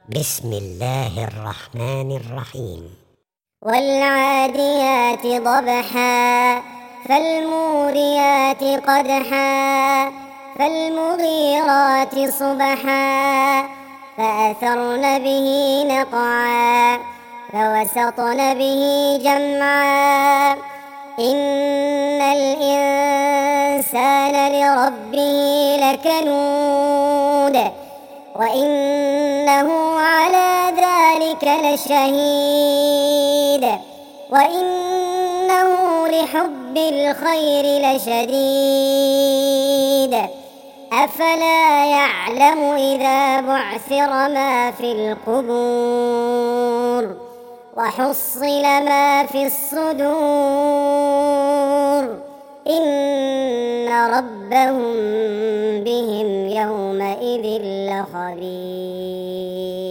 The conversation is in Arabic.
بسم الله الرحمن الرحيم. والعاديات ضبحا فالموريات قدحا فالمغيرات صبحا فأثرن به نقعا فوسطن به جمعا إن الإنسان لربه لكنود وإنه على ذلك لشهيد وإنه لحب الخير لشديد أفلا يعلم إذا بعثر ما في القبور وحصل ما في الصدور إن ربهم بهم يومئذ لخبير.